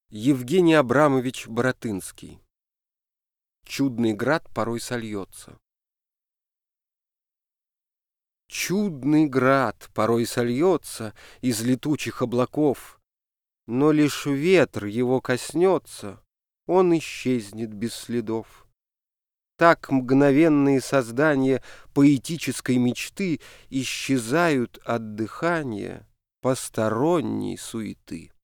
Евгений Абрамович Баратынский. Чудный град порой сольется. Чудный град порой сольется из летучих облаков, но лишь ветер его коснется, он исчезнет без следов. Так мгновенные создания поэтической мечты исчезают от дыхания посторонней суеты.